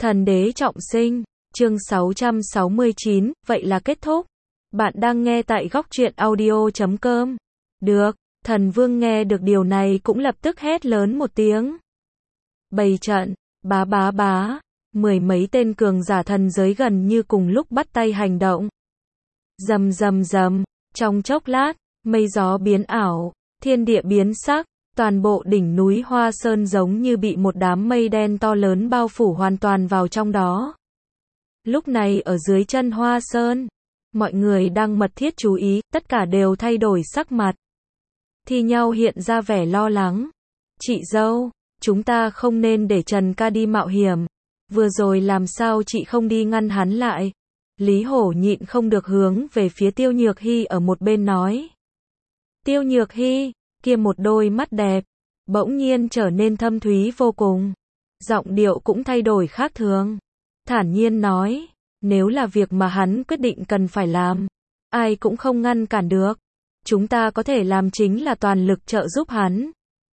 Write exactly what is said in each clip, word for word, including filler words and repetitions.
Thần đế trọng sinh, chương sáu trăm sáu mươi chín, vậy là kết thúc. Bạn đang nghe tại góc truyện audio chấm com. Được, thần vương nghe được điều này cũng lập tức hét lớn một tiếng. Bày trận, bá bá bá, mười mấy tên cường giả thần giới gần như cùng lúc bắt tay hành động. Rầm rầm rầm, trong chốc lát, mây gió biến ảo, thiên địa biến sắc. Toàn bộ đỉnh núi Hoa Sơn giống như bị một đám mây đen to lớn bao phủ hoàn toàn vào trong đó. Lúc này ở dưới chân Hoa Sơn, mọi người đang mật thiết chú ý, tất cả đều thay đổi sắc mặt. Thi nhau hiện ra vẻ lo lắng. Chị dâu, chúng ta không nên để Trần ca đi mạo hiểm. Vừa rồi làm sao chị không đi ngăn hắn lại? Lý Hổ nhịn không được hướng về phía Tiêu Nhược Hy ở một bên nói. Tiêu Nhược Hy, kia một đôi mắt đẹp, bỗng nhiên trở nên thâm thúy vô cùng. Giọng điệu cũng thay đổi khác thường. Thản nhiên nói, nếu là việc mà hắn quyết định cần phải làm, ai cũng không ngăn cản được. Chúng ta có thể làm chính là toàn lực trợ giúp hắn.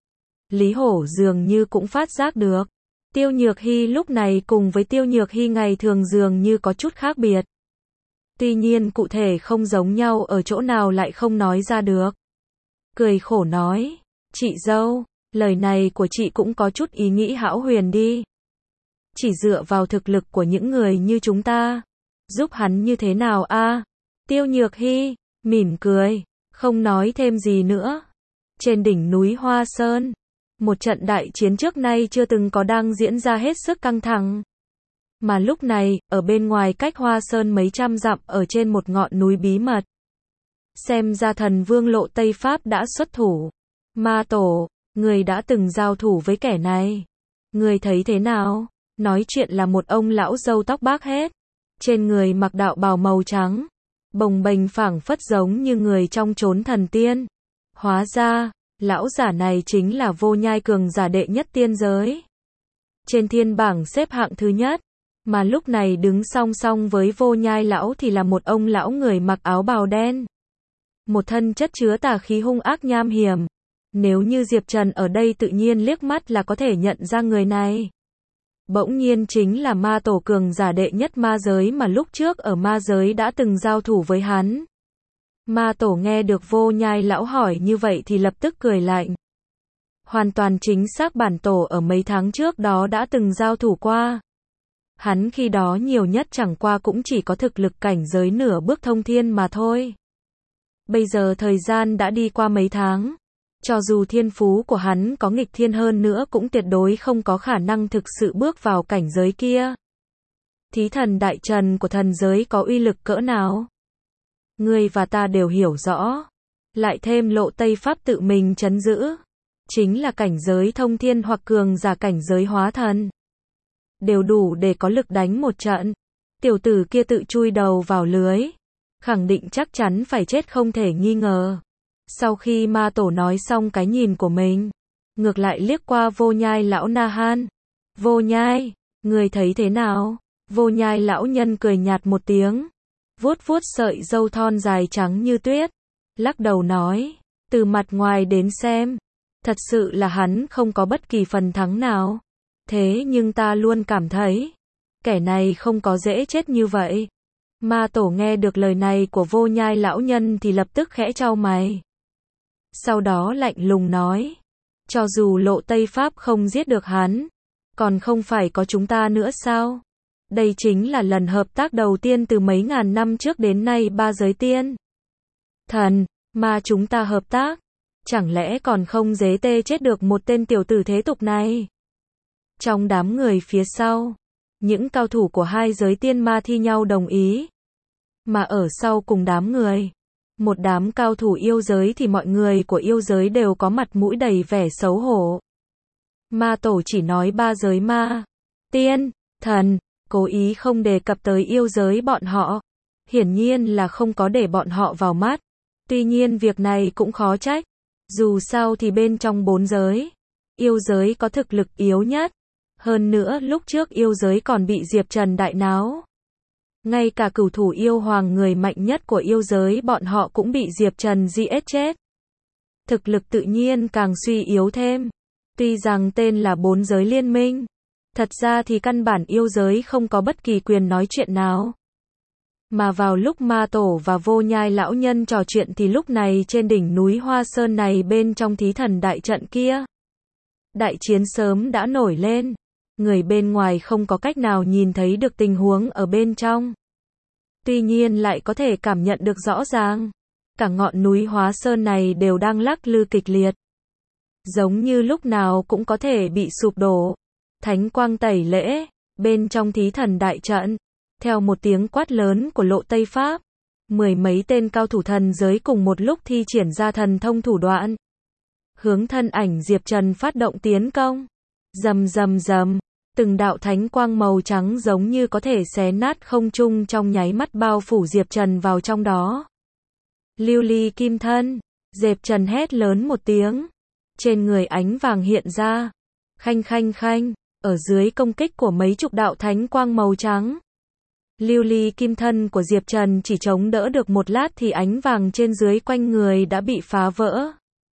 Lý Hổ dường như cũng phát giác được. Tiêu Nhược Hy lúc này cùng với Tiêu Nhược Hy ngày thường dường như có chút khác biệt. Tuy nhiên cụ thể không giống nhau ở chỗ nào lại không nói ra được. Cười khổ nói, chị dâu, lời này của chị cũng có chút ý nghĩ hão huyền đi. Chỉ dựa vào thực lực của những người như chúng ta, giúp hắn như thế nào a? À? Tiêu Nhược Hy, mỉm cười, không nói thêm gì nữa. Trên đỉnh núi Hoa Sơn, một trận đại chiến trước nay chưa từng có đang diễn ra hết sức căng thẳng. Mà lúc này, ở bên ngoài cách Hoa Sơn mấy trăm dặm ở trên một ngọn núi bí mật. Xem ra thần vương Lộ Tây Pháp đã xuất thủ. Ma tổ, người đã từng giao thủ với kẻ này. Người thấy thế nào? Nói chuyện là một ông lão râu tóc bạc hết. Trên người mặc đạo bào màu trắng. Bồng bềnh phảng phất giống như người trong chốn thần tiên. Hóa ra, lão giả này chính là Vô Nhai cường giả đệ nhất tiên giới. Trên thiên bảng xếp hạng thứ nhất. Mà lúc này đứng song song với Vô Nhai lão thì là một ông lão người mặc áo bào đen. Một thân chất chứa tà khí hung ác nham hiểm. Nếu như Diệp Trần ở đây tự nhiên liếc mắt là có thể nhận ra người này. Bỗng nhiên chính là ma tổ cường giả đệ nhất ma giới mà lúc trước ở ma giới đã từng giao thủ với hắn. Ma tổ nghe được Vô Nhai lão hỏi như vậy thì lập tức cười lạnh. Hoàn toàn chính xác bản tổ ở mấy tháng trước đó đã từng giao thủ qua. Hắn khi đó nhiều nhất chẳng qua cũng chỉ có thực lực cảnh giới nửa bước thông thiên mà thôi. Bây giờ thời gian đã đi qua mấy tháng. Cho dù thiên phú của hắn có nghịch thiên hơn nữa cũng tuyệt đối không có khả năng thực sự bước vào cảnh giới kia. Thí thần đại trần của thần giới có uy lực cỡ nào? Ngươi và ta đều hiểu rõ. Lại thêm Lộ Tây Pháp tự mình trấn giữ. Chính là cảnh giới thông thiên hoặc cường giả cảnh giới hóa thần. Đều đủ để có lực đánh một trận. Tiểu tử kia tự chui đầu vào lưới. Khẳng định chắc chắn phải chết không thể nghi ngờ. Sau khi ma tổ nói xong cái nhìn của mình, ngược lại liếc qua Vô Nhai lão Na Han. Vô Nhai, người thấy thế nào? Vô Nhai lão nhân cười nhạt một tiếng, vuốt vuốt sợi râu thon dài trắng như tuyết, lắc đầu nói, từ mặt ngoài đến xem, thật sự là hắn không có bất kỳ phần thắng nào. Thế nhưng ta luôn cảm thấy, kẻ này không có dễ chết như vậy. Ma tổ nghe được lời này của Vô Nhai lão nhân thì lập tức khẽ chau mày. Sau đó lạnh lùng nói, cho dù Lộ Tây Pháp không giết được hắn, còn không phải có chúng ta nữa sao? Đây chính là lần hợp tác đầu tiên từ mấy ngàn năm trước đến nay ba giới tiên. Thần, mà chúng ta hợp tác, chẳng lẽ còn không dế tê chết được một tên tiểu tử thế tục này? Trong đám người phía sau, những cao thủ của hai giới tiên ma thi nhau đồng ý. Mà ở sau cùng đám người, một đám cao thủ yêu giới thì mọi người của yêu giới đều có mặt mũi đầy vẻ xấu hổ. Ma tổ chỉ nói ba giới ma, tiên, thần, cố ý không đề cập tới yêu giới bọn họ. Hiển nhiên là không có để bọn họ vào mắt. Tuy nhiên việc này cũng khó trách. Dù sao thì bên trong bốn giới, yêu giới có thực lực yếu nhất. Hơn nữa lúc trước yêu giới còn bị Diệp Trần đại náo. Ngay cả cửu thủ yêu hoàng người mạnh nhất của yêu giới bọn họ cũng bị Diệp Trần giết chết. Thực lực tự nhiên càng suy yếu thêm. Tuy rằng tên là bốn giới liên minh, Thật ra thì căn bản yêu giới không có bất kỳ quyền nói chuyện nào. Mà vào lúc ma tổ và vô nhai lão nhân trò chuyện thì lúc này trên đỉnh núi Hoa Sơn này bên trong thí thần đại trận kia, đại chiến sớm đã nổi lên. Người bên ngoài không có cách nào nhìn thấy được tình huống ở bên trong. Tuy nhiên lại có thể cảm nhận được rõ ràng. Cả ngọn núi Hoa Sơn này đều đang lắc lư kịch liệt. Giống như lúc nào cũng có thể bị sụp đổ. Thánh quang tẩy lễ, bên trong thí thần đại trận. Theo một tiếng quát lớn của Lộ Tây Pháp, mười mấy tên cao thủ thần giới cùng một lúc thi triển ra thần thông thủ đoạn. Hướng thân ảnh Diệp Trần phát động tiến công. Rầm rầm rầm, từng đạo thánh quang màu trắng giống như có thể xé nát không trung trong nháy mắt bao phủ Diệp Trần vào trong đó. Lưu ly kim thân, Diệp Trần hét lớn một tiếng. Trên người ánh vàng hiện ra. Khanh khanh khanh, ở dưới công kích của mấy chục đạo thánh quang màu trắng. Lưu ly kim thân của Diệp Trần chỉ chống đỡ được một lát thì ánh vàng trên dưới quanh người đã bị phá vỡ.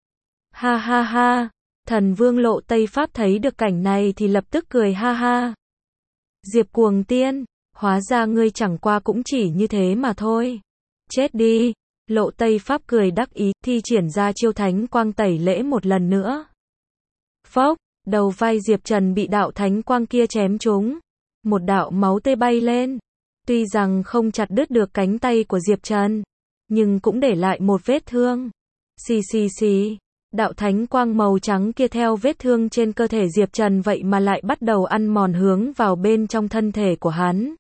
Ha ha ha, thần vương Lộ Tây Pháp thấy được cảnh này thì lập tức cười ha ha. Diệp cuồng tiên, hóa ra ngươi chẳng qua cũng chỉ như thế mà thôi. Chết đi, Lộ Tây Pháp cười đắc ý, thi triển ra chiêu thánh quang tẩy lễ một lần nữa. Phốc, đầu vai Diệp Trần bị đạo thánh quang kia chém trúng. Một đạo máu tươi bay lên. Tuy rằng không chặt đứt được cánh tay của Diệp Trần, nhưng cũng để lại một vết thương. Xì xì xì, đạo thánh quang màu trắng kia theo vết thương trên cơ thể Diệp Trần vậy mà lại bắt đầu ăn mòn hướng vào bên trong thân thể của hắn.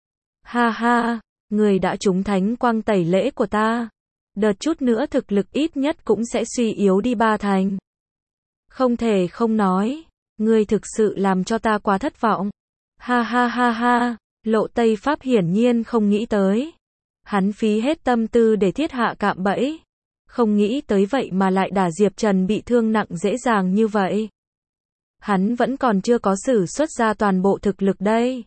Ha ha, người đã trúng thánh quang tẩy lễ của ta. Đợt chút nữa thực lực ít nhất cũng sẽ suy yếu đi ba thành. Không thể không nói, ngươi thực sự làm cho ta quá thất vọng. Ha ha ha ha. Lộ Tây Pháp hiển nhiên không nghĩ tới. Hắn phí hết tâm tư để thiết hạ cạm bẫy. Không nghĩ tới vậy mà lại đả Diệp Trần bị thương nặng dễ dàng như vậy. Hắn vẫn còn chưa có sử xuất ra toàn bộ thực lực đây.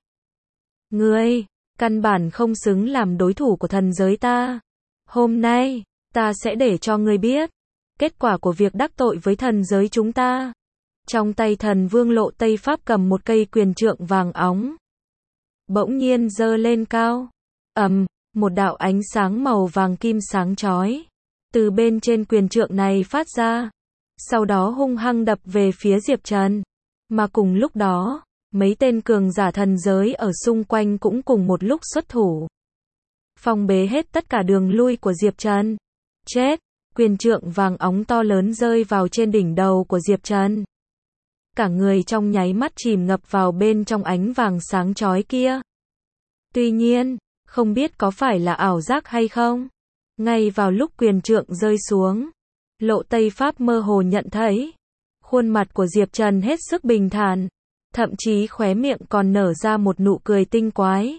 Ngươi, căn bản không xứng làm đối thủ của thần giới ta. Hôm nay, ta sẽ để cho ngươi biết kết quả của việc đắc tội với thần giới chúng ta. Trong tay thần vương Lộ Tây Pháp cầm một cây quyền trượng vàng óng. Bỗng nhiên giơ lên cao. Ầm, một đạo ánh sáng màu vàng kim sáng chói từ bên trên quyền trượng này phát ra, sau đó hung hăng đập về phía Diệp Trần. Mà cùng lúc đó, mấy tên cường giả thần giới ở xung quanh cũng cùng một lúc xuất thủ, phong bế hết tất cả đường lui của Diệp Trần. Chết, quyền trượng vàng óng to lớn rơi vào trên đỉnh đầu của Diệp Trần. Cả người trong nháy mắt chìm ngập vào bên trong ánh vàng sáng chói kia. Tuy nhiên, không biết có phải là ảo giác hay không, ngay vào lúc quyền trượng rơi xuống, Lộ Tây Pháp mơ hồ nhận thấy, khuôn mặt của Diệp Trần hết sức bình thản, thậm chí khóe miệng còn nở ra một nụ cười tinh quái.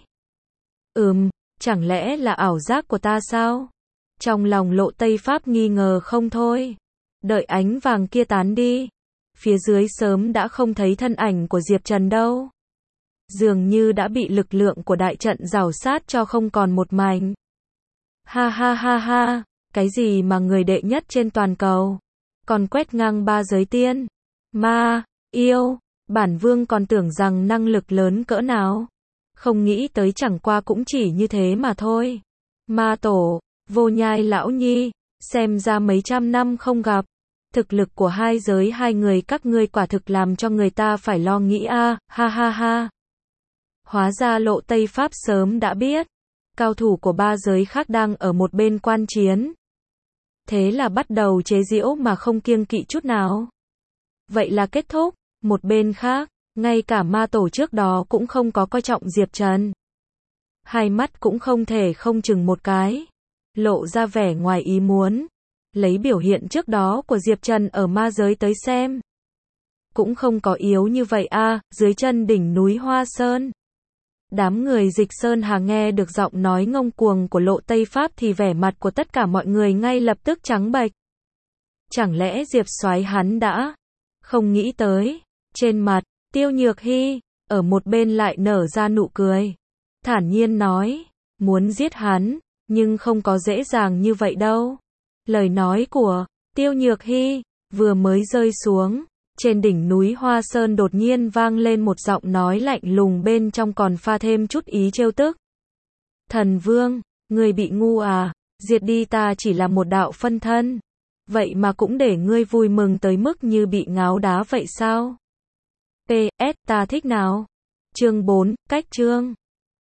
Ừm, chẳng lẽ là ảo giác của ta sao? Trong lòng Lộ Tây Pháp nghi ngờ không thôi. Đợi ánh vàng kia tán đi, phía dưới sớm đã không thấy thân ảnh của Diệp Trần đâu. Dường như đã bị lực lượng của đại trận rào sát cho không còn một mảnh. Ha ha ha ha, cái gì mà người đệ nhất trên toàn cầu, còn quét ngang ba giới tiên, ma, yêu, bản vương còn tưởng rằng năng lực lớn cỡ nào. Không nghĩ tới chẳng qua cũng chỉ như thế mà thôi. Ma tổ, vô nhai lão nhi, xem ra mấy trăm năm không gặp. Thực lực của hai giới hai người các ngươi quả thực làm cho người ta phải lo nghĩ a, à, ha ha ha. Hóa ra Lộ Tây Pháp sớm đã biết, cao thủ của ba giới khác đang ở một bên quan chiến. Thế là bắt đầu chế giễu mà không kiêng kỵ chút nào. Vậy là kết thúc, một bên khác, ngay cả ma tổ trước đó cũng không có coi trọng Diệp Trần. Hai mắt cũng không thể không chừng một cái, lộ ra vẻ ngoài ý muốn. Lấy biểu hiện trước đó của Diệp Trần ở ma giới tới xem, cũng không có yếu như vậy a, à, dưới chân đỉnh núi Hoa Sơn. Đám người Dịch Sơn Hà nghe được giọng nói ngông cuồng của Lộ Tây Pháp thì vẻ mặt của tất cả mọi người ngay lập tức trắng bệch. Chẳng lẽ Diệp soái hắn đã không nghĩ tới. Trên mặt Tiêu Nhược Hy ở một bên lại nở ra nụ cười, thản nhiên nói, muốn giết hắn, nhưng không có dễ dàng như vậy đâu. Lời nói của Tiêu Nhược Hy vừa mới rơi xuống, Trên đỉnh núi Hoa Sơn đột nhiên vang lên một giọng nói lạnh lùng bên trong còn pha thêm chút ý trêu tức. Thần Vương, ngươi bị ngu à, diệt đi ta chỉ là một đạo phân thân. Vậy mà cũng để ngươi vui mừng tới mức như bị ngáo đá vậy sao? pê ét ta thích nào? Chương bốn, cách chương.